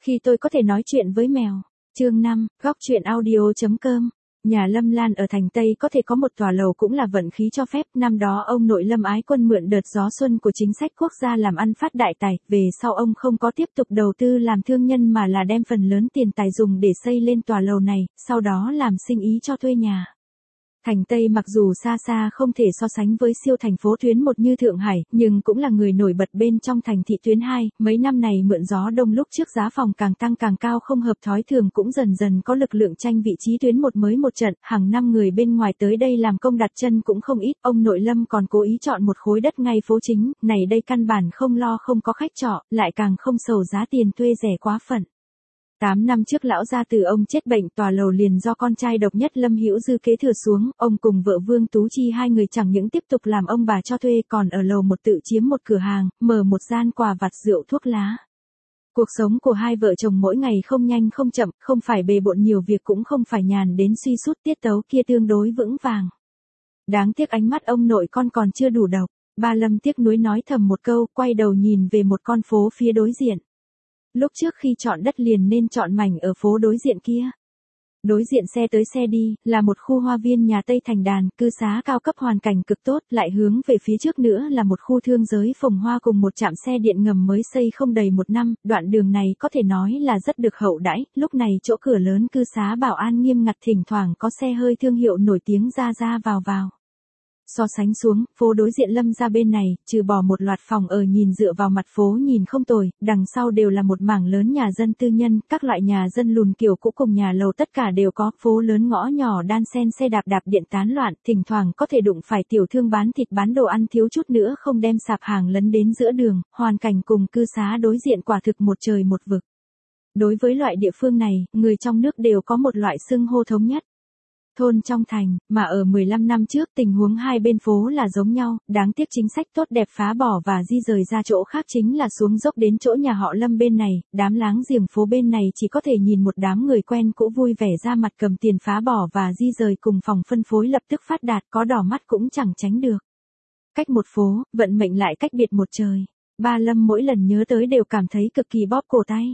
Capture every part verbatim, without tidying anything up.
Khi tôi có thể nói chuyện với mèo. Chương năm, góc truyện audio.com. Nhà Lâm Lan ở thành Tây có thể có một tòa lầu cũng là vận khí cho phép. Năm đó ông nội Lâm Ái Quân mượn đợt gió xuân của chính sách quốc gia làm ăn phát đại tài. Về sau ông không có tiếp tục đầu tư làm thương nhân mà là đem phần lớn tiền tài dùng để xây lên tòa lầu này, sau đó làm sinh ý cho thuê nhà. Thành Tây mặc dù xa xa không thể so sánh với siêu thành phố tuyến một như Thượng Hải, nhưng cũng là người nổi bật bên trong thành thị tuyến hai. Mấy năm này mượn gió đông lúc trước giá phòng càng tăng càng cao không hợp thói thường cũng dần dần có lực lượng tranh vị trí tuyến một mới một trận. Hàng năm người bên ngoài tới đây làm công đặt chân cũng không ít. Ông nội Lâm còn cố ý chọn một khối đất ngay phố chính, này đây căn bản không lo không có khách trọ, lại càng không sầu giá tiền thuê rẻ quá phận. Tám năm trước lão gia từ ông chết bệnh, tòa lầu liền do con trai độc nhất Lâm Hữu Dư kế thừa xuống. Ông cùng vợ Vương Tú Chi hai người chẳng những tiếp tục làm ông bà cho thuê còn ở lầu một tự chiếm một cửa hàng, mở một gian quà vặt rượu thuốc lá. Cuộc sống của hai vợ chồng mỗi ngày không nhanh không chậm, không phải bề bộn nhiều việc cũng không phải nhàn đến suy sút, tiết tấu kia tương đối vững vàng. Đáng tiếc ánh mắt ông nội con còn chưa đủ độc. Ba Lâm tiếc nuối nói thầm một câu, quay đầu nhìn về một con phố phía đối diện. Lúc trước khi chọn đất liền nên chọn mảnh ở phố đối diện kia. Đối diện xe tới xe đi, là một khu hoa viên nhà Tây Thành Đàn, cư xá cao cấp hoàn cảnh cực tốt, lại hướng về phía trước nữa là một khu thương giới phồng hoa cùng một trạm xe điện ngầm mới xây không đầy một năm, đoạn đường này có thể nói là rất được hậu đãi. Lúc này chỗ cửa lớn cư xá bảo an nghiêm ngặt, thỉnh thoảng có xe hơi thương hiệu nổi tiếng ra ra vào vào. So sánh xuống, phố đối diện Lâm ra bên này, trừ bỏ một loạt phòng ở nhìn dựa vào mặt phố nhìn không tồi, đằng sau đều là một mảng lớn nhà dân tư nhân, các loại nhà dân lùn kiểu cũ cùng nhà lầu tất cả đều có, phố lớn ngõ nhỏ đan xen xe đạp đạp điện tán loạn, thỉnh thoảng có thể đụng phải tiểu thương bán thịt bán đồ ăn thiếu chút nữa không đem sạp hàng lấn đến giữa đường, hoàn cảnh cùng cư xá đối diện quả thực một trời một vực. Đối với loại địa phương này, người trong nước đều có một loại xưng hô thống nhất. Thôn trong thành, mà ở mười lăm năm trước tình huống hai bên phố là giống nhau, đáng tiếc chính sách tốt đẹp phá bỏ và di rời ra chỗ khác chính là xuống dốc đến chỗ nhà họ Lâm bên này, đám láng giềng phố bên này chỉ có thể nhìn một đám người quen cũ vui vẻ ra mặt cầm tiền phá bỏ và di rời cùng phòng phân phối lập tức phát đạt, có đỏ mắt cũng chẳng tránh được. Cách một phố, vận mệnh lại cách biệt một trời. Ba Lâm mỗi lần nhớ tới đều cảm thấy cực kỳ bóp cổ tay.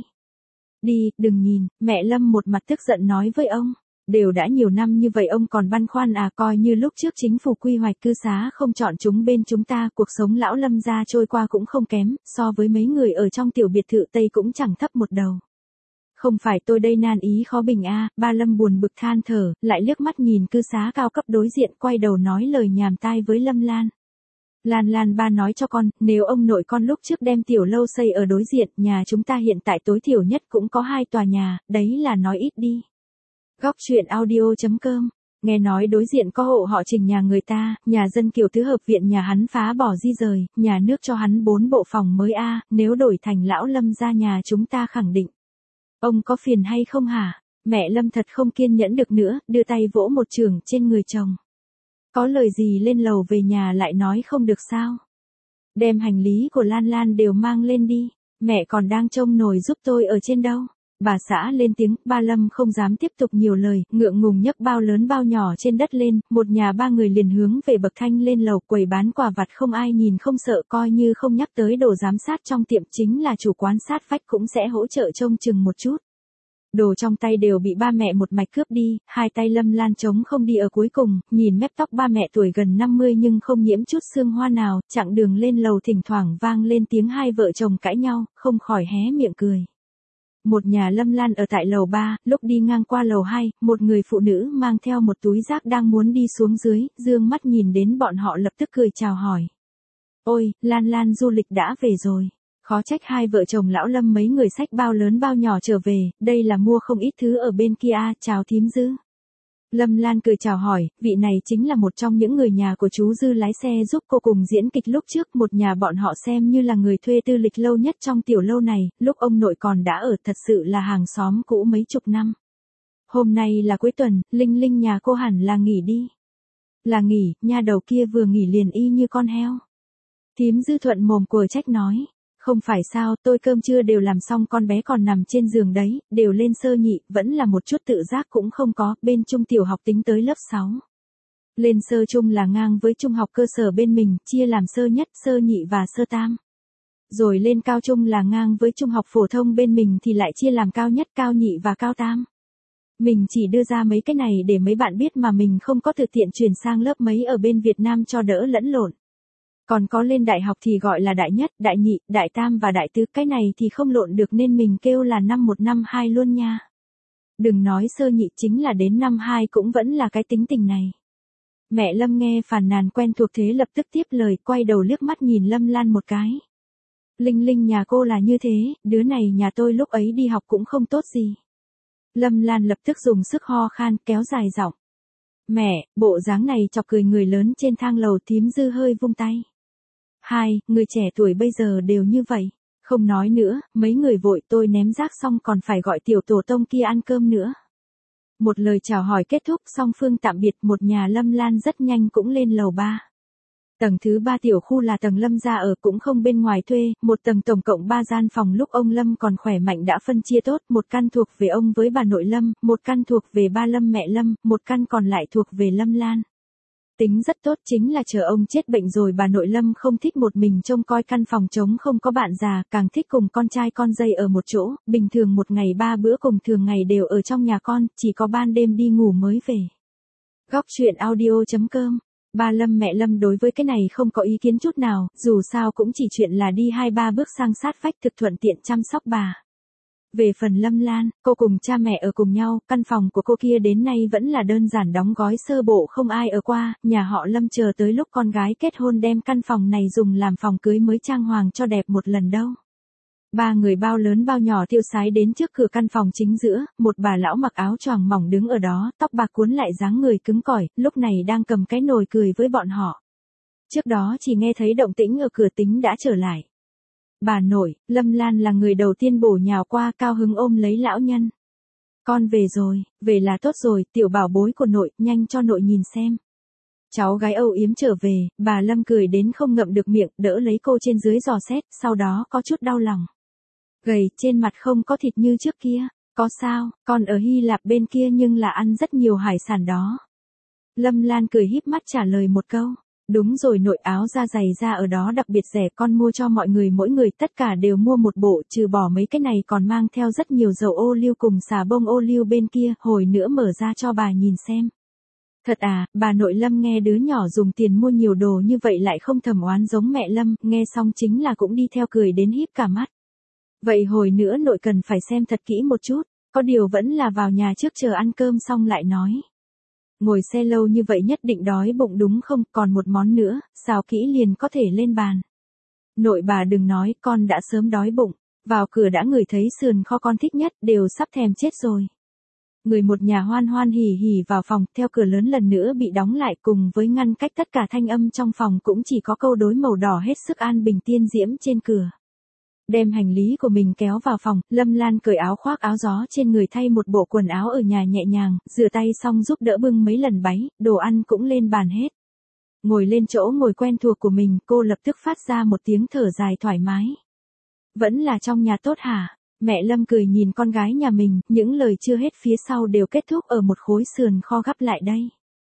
Đi, đừng nhìn, mẹ Lâm một mặt tức giận nói với ông. Đều đã nhiều năm như vậy ông còn băn khoăn à, coi như lúc trước chính phủ quy hoạch cư xá không chọn chúng bên chúng ta, cuộc sống lão Lâm gia trôi qua cũng không kém, so với mấy người ở trong tiểu biệt thự Tây cũng chẳng thấp một đầu. Không phải tôi đây nan ý khó bình a, à, ba Lâm buồn bực than thở, lại liếc mắt nhìn cư xá cao cấp đối diện, quay đầu nói lời nhàm tai với Lâm Lan. Lan Lan ba nói cho con, nếu ông nội con lúc trước đem tiểu lâu xây ở đối diện, nhà chúng ta hiện tại tối thiểu nhất cũng có hai tòa nhà, đấy là nói ít đi. Góc truyện audio.com. Nghe nói đối diện có hộ họ Trình nhà người ta, nhà dân kiểu tứ hợp viện nhà hắn phá bỏ di rời, nhà nước cho hắn bốn bộ phòng mới a, à, nếu đổi thành lão Lâm ra nhà chúng ta khẳng định. Ông có phiền hay không hả? Mẹ Lâm thật không kiên nhẫn được nữa, đưa tay vỗ một chưởng trên người chồng. Có lời gì lên lầu về nhà lại nói không được sao? Đem hành lý của Lan Lan đều mang lên đi, mẹ còn đang trông nồi giúp tôi ở trên đâu. Bà xã lên tiếng, ba Lâm không dám tiếp tục nhiều lời, ngượng ngùng nhấc bao lớn bao nhỏ trên đất lên, một nhà ba người liền hướng về bậc thang lên lầu, quầy bán quà vặt không ai nhìn không sợ, coi như không nhắc tới đồ giám sát trong tiệm, chính là chủ quán sát vách cũng sẽ hỗ trợ trông chừng một chút. Đồ trong tay đều bị ba mẹ một mạch cướp đi, hai tay Lâm Lan trống không đi ở cuối cùng, nhìn mép tóc ba mẹ tuổi gần năm mươi nhưng không nhiễm chút sương hoa nào, chặng đường lên lầu thỉnh thoảng vang lên tiếng hai vợ chồng cãi nhau, không khỏi hé miệng cười. Một nhà Lâm Lan ở tại lầu ba, lúc đi ngang qua lầu hai, một người phụ nữ mang theo một túi rác đang muốn đi xuống dưới, dương mắt nhìn đến bọn họ lập tức cười chào hỏi. Ôi, Lan Lan du lịch đã về rồi. Khó trách hai vợ chồng lão Lâm mấy người xách bao lớn bao nhỏ trở về, đây là mua không ít thứ ở bên kia, chào thím Dư. Lâm Lan cười chào hỏi, vị này chính là một trong những người nhà của chú Dư lái xe giúp cô cùng diễn kịch lúc trước, một nhà bọn họ xem như là người thuê tư lịch lâu nhất trong tiểu lâu này, lúc ông nội còn đã ở, thật sự là hàng xóm cũ mấy chục năm. Hôm nay là cuối tuần, Linh Linh nhà cô hẳn là nghỉ đi. Là nghỉ, nha đầu kia vừa nghỉ liền y như con heo. Thím Dư thuận mồm của trách nói. Không phải sao, tôi cơm trưa đều làm xong, con bé còn nằm trên giường đấy, đều lên sơ nhị, vẫn là một chút tự giác cũng không có, bên trung tiểu học tính tới lớp sáu. Lên sơ trung là ngang với trung học cơ sở bên mình, chia làm sơ nhất, sơ nhị và sơ tam. Rồi lên cao trung là ngang với trung học phổ thông bên mình thì lại chia làm cao nhất, cao nhị và cao tam. Mình chỉ đưa ra mấy cái này để mấy bạn biết mà mình không có tự tiện chuyển sang lớp mấy ở bên Việt Nam cho đỡ lẫn lộn. Còn có lên đại học thì gọi là đại nhất, đại nhị, đại tam và đại tứ, cái này thì không lộn được nên mình kêu là năm một năm hai luôn nha. Đừng nói sơ nhị, chính là đến năm hai cũng vẫn là cái tính tình này. Mẹ Lâm nghe phàn nàn quen thuộc thế lập tức tiếp lời, quay đầu liếc mắt nhìn Lâm Lan một cái. Linh Linh nhà cô là như thế, đứa này nhà tôi lúc ấy đi học cũng không tốt gì. Lâm Lan lập tức dùng sức ho khan, kéo dài giọng. Mẹ, bộ dáng này chọc cười người lớn trên thang lầu. Thím Dư hơi vung tay. Hai, người trẻ tuổi bây giờ đều như vậy. Không nói nữa, mấy người vội, tôi ném rác xong còn phải gọi tiểu tổ tông kia ăn cơm nữa. Một lời chào hỏi kết thúc, song phương tạm biệt, một nhà Lâm Lan rất nhanh cũng lên lầu ba. Tầng thứ ba tiểu khu là tầng Lâm gia ở, cũng không bên ngoài thuê, một tầng tổng cộng ba gian phòng, lúc ông Lâm còn khỏe mạnh đã phân chia tốt, một căn thuộc về ông với bà nội Lâm, một căn thuộc về ba Lâm mẹ Lâm, một căn còn lại thuộc về Lâm Lan. Tính rất tốt, chính là chờ ông chết bệnh rồi bà nội Lâm không thích một mình trông coi căn phòng trống không có bạn già, càng thích cùng con trai con dây ở một chỗ, bình thường một ngày ba bữa cùng thường ngày đều ở trong nhà con, chỉ có ban đêm đi ngủ mới về. Góc truyện audio chấm com. Ba Lâm mẹ Lâm đối với cái này không có ý kiến chút nào, dù sao cũng chỉ chuyện là đi hai ba bước sang sát vách, thực thuận tiện chăm sóc bà. Về phần Lâm Lan, cô cùng cha mẹ ở cùng nhau, căn phòng của cô kia đến nay vẫn là đơn giản đóng gói sơ bộ, không ai ở qua, nhà họ Lâm chờ tới lúc con gái kết hôn đem căn phòng này dùng làm phòng cưới mới trang hoàng cho đẹp một lần đâu. Ba người bao lớn bao nhỏ tiêu sái đến trước cửa căn phòng chính giữa, một bà lão mặc áo choàng mỏng đứng ở đó, tóc bạc cuốn lại dáng người cứng cỏi, lúc này đang cầm cái nồi cười với bọn họ. Trước đó chỉ nghe thấy động tĩnh ở cửa, tính đã trở lại. Bà nội, Lâm Lan là người đầu tiên bổ nhào qua, cao hứng ôm lấy lão nhân. Con về rồi, về là tốt rồi, tiểu bảo bối của nội, nhanh cho nội nhìn xem. Cháu gái âu yếm trở về, bà Lâm cười đến không ngậm được miệng, đỡ lấy cô trên dưới dò xét, sau đó có chút đau lòng. Gầy, trên mặt không có thịt như trước kia, có sao, con ở Hy Lạp bên kia nhưng là ăn rất nhiều hải sản đó. Lâm Lan cười híp mắt trả lời một câu. Đúng rồi nội, áo da giày da ở đó đặc biệt rẻ, con mua cho mọi người, mỗi người tất cả đều mua một bộ, trừ bỏ mấy cái này còn mang theo rất nhiều dầu ô liu cùng xà bông ô liu bên kia, hồi nữa mở ra cho bà nhìn xem. Thật à, bà nội Lâm nghe đứa nhỏ dùng tiền mua nhiều đồ như vậy lại không thầm oán giống mẹ Lâm, nghe xong chính là cũng đi theo cười đến híp cả mắt. Vậy hồi nữa nội cần phải xem thật kỹ một chút, có điều vẫn là vào nhà trước chờ ăn cơm xong lại nói. Ngồi xe lâu như vậy nhất định đói bụng đúng không, còn một món nữa, xào kỹ liền có thể lên bàn. Nội bà đừng nói, con đã sớm đói bụng, vào cửa đã ngửi thấy sườn kho con thích nhất, đều sắp thèm chết rồi. Người một nhà hoan hoan hỉ hỉ vào phòng, theo cửa lớn lần nữa bị đóng lại, cùng với ngăn cách tất cả thanh âm trong phòng cũng chỉ có câu đối màu đỏ hết sức an bình tiên diễm trên cửa. Đem hành lý của mình kéo vào phòng, Lâm Lan cởi áo khoác áo gió trên người, thay một bộ quần áo ở nhà nhẹ nhàng, rửa tay xong giúp đỡ bưng mấy lần báy, đồ ăn cũng lên bàn hết. Ngồi lên chỗ ngồi quen thuộc của mình, cô lập tức phát ra một tiếng thở dài thoải mái. Vẫn là trong nhà tốt hả? Mẹ Lâm cười nhìn con gái nhà mình, những lời chưa hết phía sau đều kết thúc ở một khối sườn kho gắp lại đây.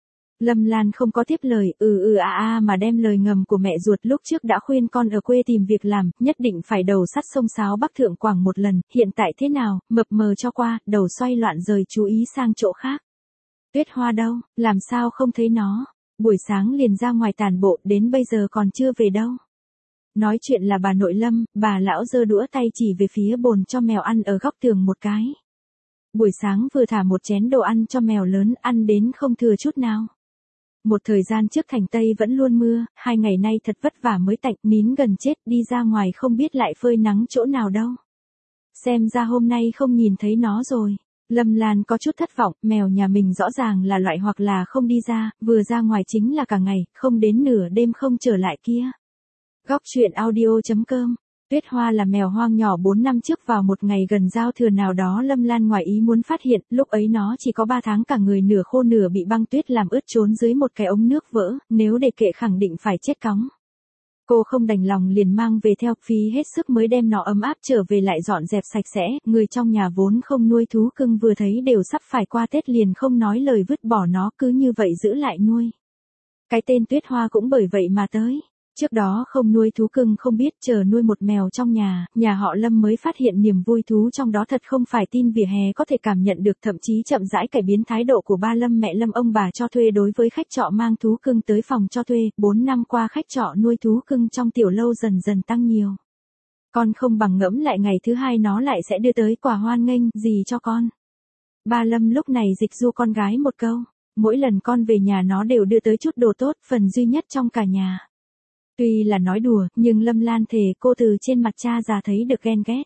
Lâm Lan không có tiếp lời, ừ ừ a a mà đem lời ngầm của mẹ ruột lúc trước đã khuyên con ở quê tìm việc làm, nhất định phải đầu sắt sông sáo Bắc Thượng Quảng một lần, hiện tại thế nào, mập mờ cho qua, đầu xoay loạn rời chú ý sang chỗ khác. Tuyết Hoa đâu, làm sao không thấy nó, buổi sáng liền ra ngoài tản bộ, đến bây giờ còn chưa về đâu. Nói chuyện là bà nội Lâm, bà lão giơ đũa tay chỉ về phía bồn cho mèo ăn ở góc tường một cái. Buổi sáng vừa thả một chén đồ ăn cho mèo lớn, ăn đến không thừa chút nào. Một thời gian trước thành Tây vẫn luôn mưa, hai ngày nay thật vất vả mới tạnh, nín gần chết, đi ra ngoài không biết lại phơi nắng chỗ nào đâu. Xem ra hôm nay không nhìn thấy nó rồi. Lâm Lan có chút thất vọng, mèo nhà mình rõ ràng là loại hoặc là không đi ra, vừa ra ngoài chính là cả ngày, không đến nửa đêm không trở lại kia. Góc truyện audio chấm com. Tuyết Hoa là mèo hoang nhỏ bốn năm trước, vào một ngày gần giao thừa nào đó Lâm Lan ngoài ý muốn phát hiện, lúc ấy nó chỉ có ba tháng, cả người nửa khô nửa bị băng tuyết làm ướt, trốn dưới một cái ống nước vỡ, nếu để kệ khẳng định phải chết cóng. Cô không đành lòng liền mang về theo, phí hết sức mới đem nó ấm áp trở về lại dọn dẹp sạch sẽ, người trong nhà vốn không nuôi thú cưng vừa thấy đều sắp phải qua Tết liền không nói lời vứt bỏ nó, cứ như vậy giữ lại nuôi. Cái tên Tuyết Hoa cũng bởi vậy mà tới. Trước đó không nuôi thú cưng không biết, chờ nuôi một mèo trong nhà, nhà họ Lâm mới phát hiện niềm vui thú trong đó thật không phải tin vỉa hè có thể cảm nhận được, thậm chí chậm rãi cải biến thái độ của ba Lâm mẹ Lâm ông bà cho thuê đối với khách trọ mang thú cưng tới phòng cho thuê. Bốn năm qua khách trọ nuôi thú cưng trong tiểu lâu dần dần tăng nhiều. Con không bằng ngẫm lại ngày thứ hai nó lại sẽ đưa tới quà hoan nghênh gì cho con. Ba Lâm lúc này dịch du con gái một câu, mỗi lần con về nhà nó đều đưa tới chút đồ tốt, phần duy nhất trong cả nhà. Tuy là nói đùa, nhưng Lâm Lan thề cô từ trên mặt cha già thấy được ghen ghét.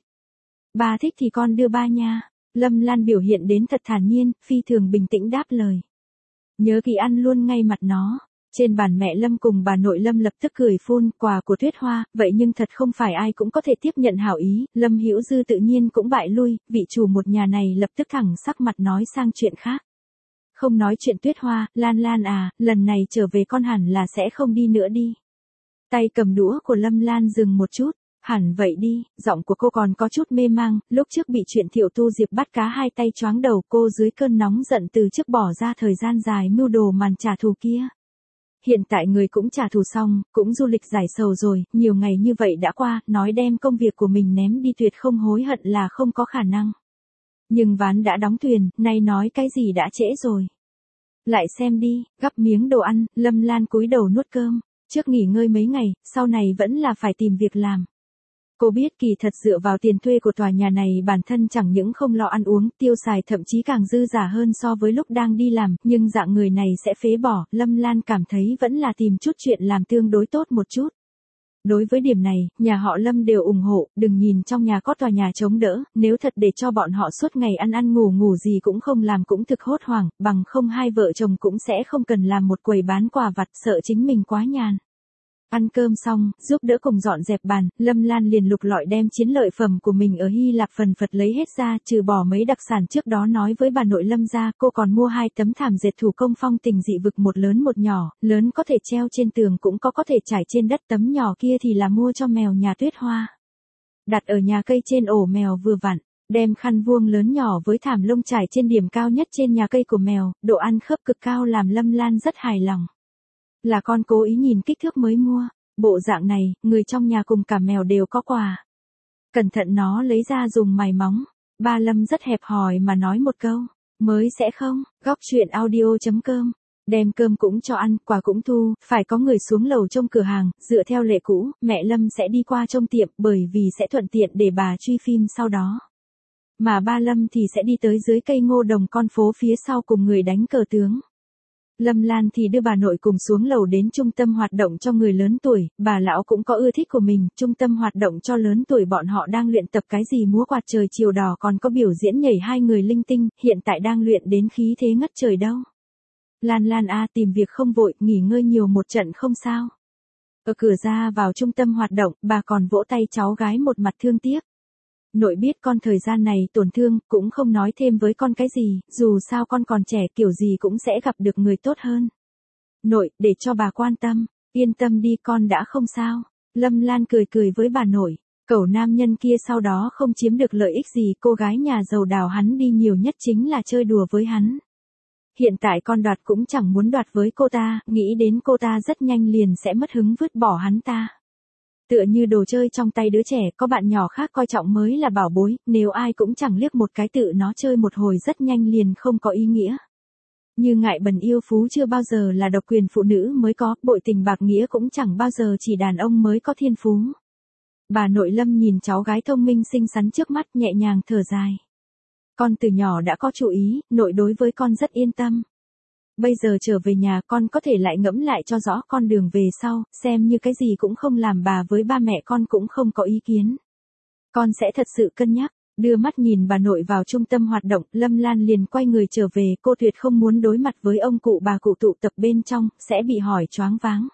Ba thích thì con đưa ba nha. Lâm Lan biểu hiện đến thật thản nhiên, phi thường bình tĩnh đáp lời. Nhớ kỹ ăn luôn ngay mặt nó. Trên bàn mẹ Lâm cùng bà nội Lâm lập tức cười phun, quà của Tuyết Hoa, vậy nhưng thật không phải ai cũng có thể tiếp nhận hảo ý, Lâm Hữu Dư tự nhiên cũng bại lui, vị chủ một nhà này lập tức thẳng sắc mặt nói sang chuyện khác. Không nói chuyện Tuyết Hoa, Lan Lan à, lần này trở về con hẳn là sẽ không đi nữa đi. Tay cầm đũa của Lâm Lan dừng một chút, hẳn vậy đi, giọng của cô còn có chút mê mang, lúc trước bị chuyện Thiệu Tu Diệp bắt cá hai tay choáng đầu, cô dưới cơn nóng giận từ trước bỏ ra thời gian dài mưu đồ màn trả thù kia. Hiện tại người cũng trả thù xong, cũng du lịch giải sầu rồi, nhiều ngày như vậy đã qua, nói đem công việc của mình ném đi tuyệt không hối hận là không có khả năng. Nhưng ván đã đóng thuyền, nay nói cái gì đã trễ rồi. Lại xem đi, gắp miếng đồ ăn, Lâm Lan cúi đầu nuốt cơm. Trước nghỉ ngơi mấy ngày, sau này vẫn là phải tìm việc làm. Cô biết kỳ thật dựa vào tiền thuê của tòa nhà này bản thân chẳng những không lo ăn uống, tiêu xài thậm chí càng dư giả hơn so với lúc đang đi làm, nhưng dạng người này sẽ phế bỏ, Lâm Lan cảm thấy vẫn là tìm chút chuyện làm tương đối tốt một chút. Đối với điểm này, nhà họ Lâm đều ủng hộ, đừng nhìn trong nhà có tòa nhà chống đỡ, nếu thật để cho bọn họ suốt ngày ăn ăn ngủ ngủ gì cũng không làm cũng thực hốt hoảng, bằng không hai vợ chồng cũng sẽ không cần làm một quầy bán quà vặt, sợ chính mình quá nhàn. Ăn cơm xong, giúp đỡ cùng dọn dẹp bàn, Lâm Lan liền lục lọi đem chiến lợi phẩm của mình ở Hy Lạp phần phật lấy hết ra, trừ bỏ mấy đặc sản trước đó nói với bà nội Lâm ra, cô còn mua hai tấm thảm dệt thủ công phong tình dị vực, một lớn một nhỏ, lớn có thể treo trên tường cũng có có thể trải trên đất, tấm nhỏ kia thì là mua cho mèo nhà Tuyết Hoa. Đặt ở nhà cây trên ổ mèo vừa vặn, đem khăn vuông lớn nhỏ với thảm lông trải trên điểm cao nhất trên nhà cây của mèo, độ ăn khớp cực cao làm Lâm Lan rất hài lòng. Là con cố ý nhìn kích thước mới mua, bộ dạng này, người trong nhà cùng cả mèo đều có quà. Cẩn thận nó lấy ra dùng mài móng, ba Lâm rất hẹp hòi mà nói một câu, mới sẽ không, góc chuyện audio chấm com. Đem cơm cũng cho ăn, quà cũng thu, phải có người xuống lầu trông cửa hàng, dựa theo lệ cũ, mẹ Lâm sẽ đi qua trông tiệm bởi vì sẽ thuận tiện để bà truy phim sau đó. Mà ba Lâm thì sẽ đi tới dưới cây ngô đồng con phố phía sau cùng người đánh cờ tướng. Lâm Lan thì đưa bà nội cùng xuống lầu đến trung tâm hoạt động cho người lớn tuổi, bà lão cũng có ưa thích của mình, trung tâm hoạt động cho lớn tuổi bọn họ đang luyện tập cái gì múa quạt trời chiều đỏ, còn có biểu diễn nhảy hai người linh tinh, hiện tại đang luyện đến khí thế ngất trời đâu. Lan Lan a, tìm việc không vội, nghỉ ngơi nhiều một trận không sao. Ở cửa ra vào trung tâm hoạt động, bà còn vỗ tay cháu gái một mặt thương tiếc. Nội biết con thời gian này tổn thương, cũng không nói thêm với con cái gì, dù sao con còn trẻ kiểu gì cũng sẽ gặp được người tốt hơn. Nội, để cho bà quan tâm, yên tâm đi con đã không sao. Lâm Lan cười cười với bà nội, cẩu nam nhân kia sau đó không chiếm được lợi ích gì, cô gái nhà giàu đào hắn đi nhiều nhất chính là chơi đùa với hắn. Hiện tại con đoạt cũng chẳng muốn đoạt với cô ta, nghĩ đến cô ta rất nhanh liền sẽ mất hứng vứt bỏ hắn ta. Tựa như đồ chơi trong tay đứa trẻ, có bạn nhỏ khác coi trọng mới là bảo bối, nếu ai cũng chẳng liếc một cái tự nó chơi một hồi rất nhanh liền không có ý nghĩa. Như ngại bần yêu phú chưa bao giờ là độc quyền phụ nữ mới có, bội tình bạc nghĩa cũng chẳng bao giờ chỉ đàn ông mới có thiên phú. Bà nội Lâm nhìn cháu gái thông minh xinh xắn trước mắt nhẹ nhàng thở dài. Con từ nhỏ đã có chú ý, nội đối với con rất yên tâm. Bây giờ trở về nhà con có thể lại ngẫm lại cho rõ con đường về sau, xem như cái gì cũng không làm, bà với ba mẹ con cũng không có ý kiến. Con sẽ thật sự cân nhắc, đưa mắt nhìn bà nội vào trung tâm hoạt động, Lâm Lan liền quay người trở về, cô tuyệt không muốn đối mặt với ông cụ bà cụ tụ tập bên trong, sẽ bị hỏi choáng váng.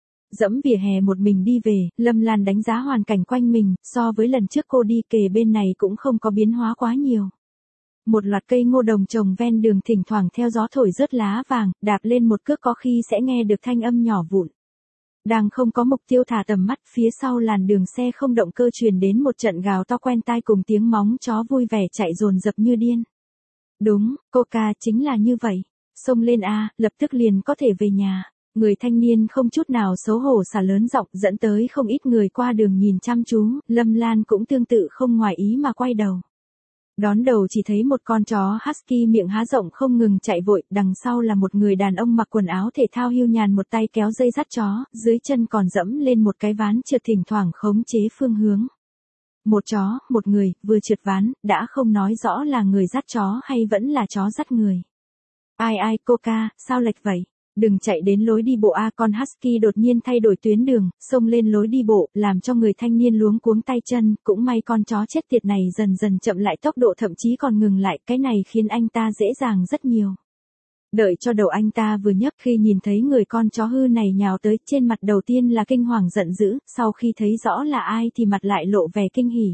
Dẫm vỉa hè một mình đi về, Lâm Lan đánh giá hoàn cảnh quanh mình, so với lần trước cô đi kề bên này cũng không có biến hóa quá nhiều. Một loạt cây ngô đồng trồng ven đường thỉnh thoảng theo gió thổi rớt lá vàng, đạp lên một cước có khi sẽ nghe được thanh âm nhỏ vụn. Đang không có mục tiêu thả tầm mắt, phía sau làn đường xe không động cơ truyền đến một trận gào to quen tai cùng tiếng móng chó vui vẻ chạy dồn dập như điên. Đúng, Coca chính là như vậy. Xông lên a, lập tức liền có thể về nhà. Người thanh niên không chút nào xấu hổ xả lớn giọng, dẫn tới không ít người qua đường nhìn chăm chú, Lâm Lan cũng tương tự không ngoài ý mà quay đầu. Đón đầu chỉ thấy một con chó husky miệng há rộng không ngừng chạy vội, đằng sau là một người đàn ông mặc quần áo thể thao hiu nhàn một tay kéo dây dắt chó, dưới chân còn dẫm lên một cái ván trượt thỉnh thoảng khống chế phương hướng. Một chó, một người, vừa trượt ván, đã không nói rõ là người dắt chó hay vẫn là chó dắt người. Ai ai, Coca, sao lệch vậy? Đừng chạy đến lối đi bộ a. Con husky đột nhiên thay đổi tuyến đường, xông lên lối đi bộ, làm cho người thanh niên luống cuống tay chân, cũng may con chó chết tiệt này dần dần chậm lại tốc độ, thậm chí còn ngừng lại, cái này khiến anh ta dễ dàng rất nhiều. Đợi cho đầu anh ta vừa nhấc khi nhìn thấy người con chó hư này nhào tới, trên mặt đầu tiên là kinh hoàng giận dữ, sau khi thấy rõ là ai thì mặt lại lộ vẻ kinh hỉ.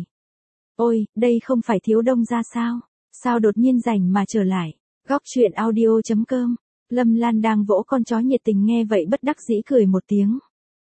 Ôi, đây không phải Thiếu Đông ra sao? Sao đột nhiên rảnh mà trở lại? Góc truyện audio chấm com. Lâm Lan đang vỗ con chó nhiệt tình nghe vậy bất đắc dĩ cười một tiếng.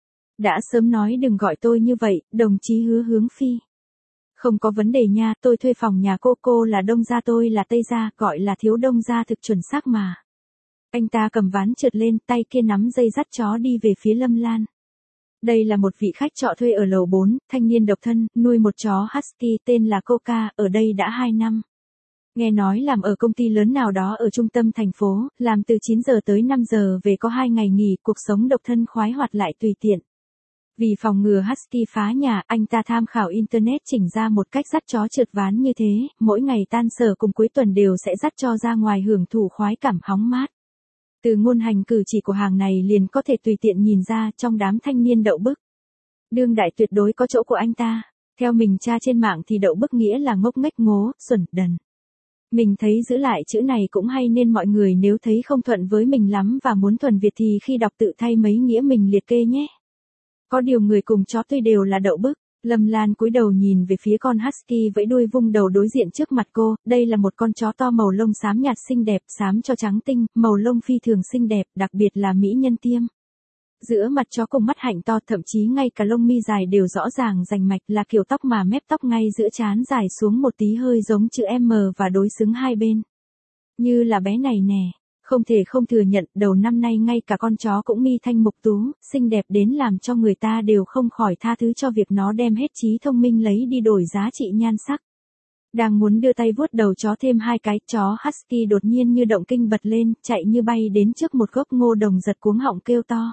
Đã sớm nói đừng gọi tôi như vậy, đồng chí Hứa Hướng Phi. Không có vấn đề nha, tôi thuê phòng nhà cô, cô là Đông gia, tôi là Tây gia, gọi là Thiếu Đông gia thực chuẩn xác mà. Anh ta cầm ván trượt lên, tay kia nắm dây dắt chó đi về phía Lâm Lan. Đây là một vị khách trọ thuê ở lầu bốn, thanh niên độc thân, nuôi một chó husky tên là Coca, ở đây đã hai năm. Nghe nói làm ở công ty lớn nào đó ở trung tâm thành phố, làm từ chín giờ tới năm giờ về, có hai ngày nghỉ, cuộc sống độc thân khoái hoạt lại tùy tiện. Vì phòng ngừa husky phá nhà, anh ta tham khảo internet chỉnh ra một cách dắt chó trượt ván như thế, mỗi ngày tan sở cùng cuối tuần đều sẽ dắt cho ra ngoài hưởng thụ khoái cảm hóng mát. Từ ngôn hành cử chỉ của hàng này liền có thể tùy tiện nhìn ra, trong đám thanh niên đậu bức, đương đại tuyệt đối có chỗ của anh ta. Theo mình tra trên mạng thì đậu bức nghĩa là ngốc nghếch, ngố, xuẩn, đần. Mình thấy giữ lại chữ này cũng hay, nên mọi người nếu thấy không thuận với mình lắm và muốn thuần Việt thì khi đọc tự thay mấy nghĩa mình liệt kê nhé. Có điều người cùng chó tuy đều là đậu bức. Lâm Lan cúi đầu nhìn về phía con husky vẫy đuôi vung đầu đối diện trước mặt cô, đây là một con chó to màu lông xám nhạt xinh đẹp, xám cho trắng tinh, màu lông phi thường xinh đẹp, đặc biệt là mỹ nhân tiêm. Giữa mặt chó cùng mắt hạnh to, thậm chí ngay cả lông mi dài đều rõ ràng rành mạch, là kiểu tóc mà mép tóc ngay giữa trán dài xuống một tí hơi giống chữ M và đối xứng hai bên. Như là bé này nè. Không thể không thừa nhận, đầu năm nay ngay cả con chó cũng mi thanh mục tú, xinh đẹp đến làm cho người ta đều không khỏi tha thứ cho việc nó đem hết trí thông minh lấy đi đổi giá trị nhan sắc. Đang muốn đưa tay vuốt đầu chó thêm hai cái, chó husky đột nhiên như động kinh bật lên, chạy như bay đến trước một gốc ngô đồng, giật cuống họng kêu to.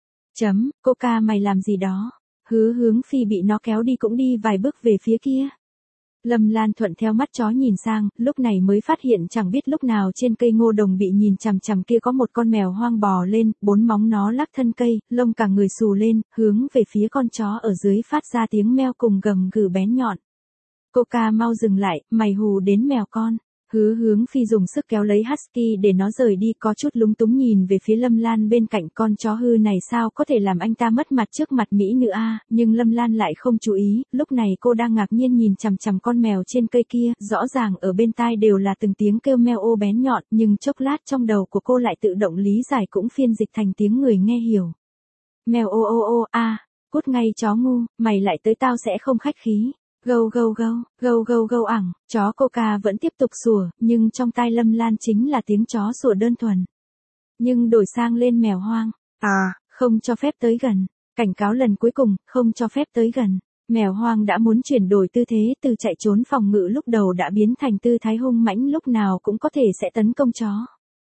Chấm, Coca mày làm gì đó? Hứa Hướng Phi bị nó kéo đi cũng đi vài bước về phía kia. Lâm Lan thuận theo mắt chó nhìn sang, lúc này mới phát hiện chẳng biết lúc nào trên cây ngô đồng bị nhìn chằm chằm kia có một con mèo hoang bò lên, bốn móng nó lắc thân cây, lông cả người xù lên, hướng về phía con chó ở dưới phát ra tiếng meo cùng gầm gừ bén nhọn. Coca mau dừng lại, mày hù đến mèo con. Hứa Hướng Phi dùng sức kéo lấy husky để nó rời đi, có chút lúng túng nhìn về phía Lâm Lan bên cạnh, con chó hư này sao có thể làm anh ta mất mặt trước mặt mỹ nữ a, nhưng Lâm Lan lại không chú ý, lúc này cô đang ngạc nhiên nhìn chằm chằm con mèo trên cây kia, rõ ràng ở bên tai đều là từng tiếng kêu meo ô bén nhọn, nhưng chốc lát trong đầu của cô lại tự động lý giải cũng phiên dịch thành tiếng người nghe hiểu. Mèo ô ô ô a, cút ngay chó ngu, mày lại tới tao sẽ không khách khí. Gâu gâu gâu, gâu gâu gâu ẳng, chó Coca vẫn tiếp tục sủa, nhưng trong tai Lâm Lan chính là tiếng chó sủa đơn thuần. Nhưng đổi sang lên mèo hoang, à, không cho phép tới gần, cảnh cáo lần cuối cùng, không cho phép tới gần. Mèo hoang đã muốn chuyển đổi tư thế, từ chạy trốn phòng ngự lúc đầu đã biến thành tư thái hung mãnh, lúc nào cũng có thể sẽ tấn công chó.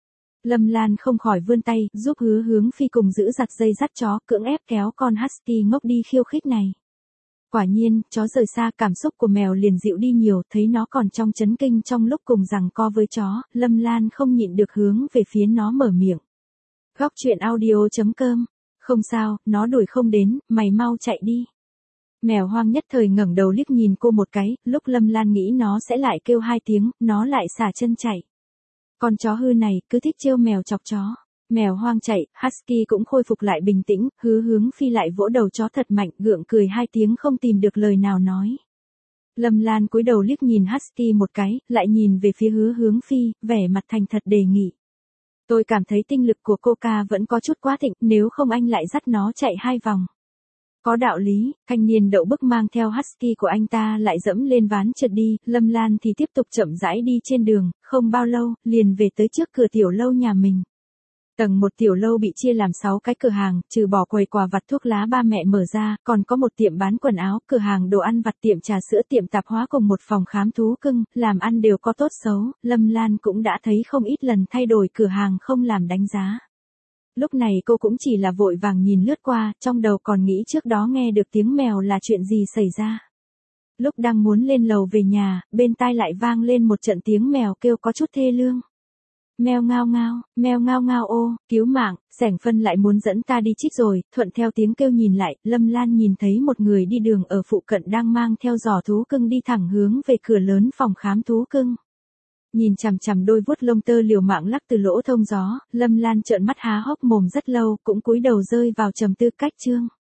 Lâm Lan không khỏi vươn tay, giúp Hứa Hướng Phi cùng giữ giật dây dắt chó, cưỡng ép kéo con husky ngốc đi khiêu khích này. Quả nhiên, chó rời xa, cảm xúc của mèo liền dịu đi nhiều, thấy nó còn trong chấn kinh trong lúc cùng giằng co với chó, Lâm Lan không nhịn được hướng về phía nó mở miệng. Góc truyện audio chấm com. Không sao, nó đuổi không đến, mày mau chạy đi. Mèo hoang nhất thời ngẩng đầu liếc nhìn cô một cái, lúc Lâm Lan nghĩ nó sẽ lại kêu hai tiếng, nó lại xả chân chạy. Con chó hư này, cứ thích trêu mèo chọc chó. Mèo hoang chạy, husky cũng khôi phục lại bình tĩnh, Hứa Hướng Phi lại vỗ đầu chó thật mạnh, gượng cười hai tiếng không tìm được lời nào nói. Lâm Lan cúi đầu liếc nhìn husky một cái, lại nhìn về phía Hứa Hướng Phi, vẻ mặt thành thật đề nghị. Tôi cảm thấy tinh lực của Coca vẫn có chút quá thịnh, nếu không anh lại dắt nó chạy hai vòng. Có đạo lý, thanh niên đậu bức mang theo husky của anh ta lại dẫm lên ván trượt đi, Lâm Lan thì tiếp tục chậm rãi đi trên đường, không bao lâu, liền về tới trước cửa tiểu lâu nhà mình. Tầng một tiểu lâu bị chia làm sáu cái cửa hàng, trừ bỏ quầy quà vặt thuốc lá ba mẹ mở ra, còn có một tiệm bán quần áo, cửa hàng đồ ăn vặt, tiệm trà sữa, tiệm tạp hóa cùng một phòng khám thú cưng, làm ăn đều có tốt xấu, Lâm Lan cũng đã thấy không ít lần thay đổi cửa hàng không làm đánh giá. Lúc này cô cũng chỉ là vội vàng nhìn lướt qua, trong đầu còn nghĩ trước đó nghe được tiếng mèo là chuyện gì xảy ra. Lúc đang muốn lên lầu về nhà, bên tai lại vang lên một trận tiếng mèo kêu có chút thê lương. Mèo ngao ngao, mèo ngao ngao ô, cứu mạng, Sảnh Phân lại muốn dẫn ta đi trích rồi, thuận theo tiếng kêu nhìn lại, Lâm Lan nhìn thấy một người đi đường ở phụ cận đang mang theo giỏ thú cưng đi thẳng hướng về cửa lớn phòng khám thú cưng. Nhìn chằm chằm đôi vuốt lông tơ liều mạng lắc từ lỗ thông gió, Lâm Lan trợn mắt há hốc mồm rất lâu, cũng cúi đầu rơi vào trầm tư. Cách chương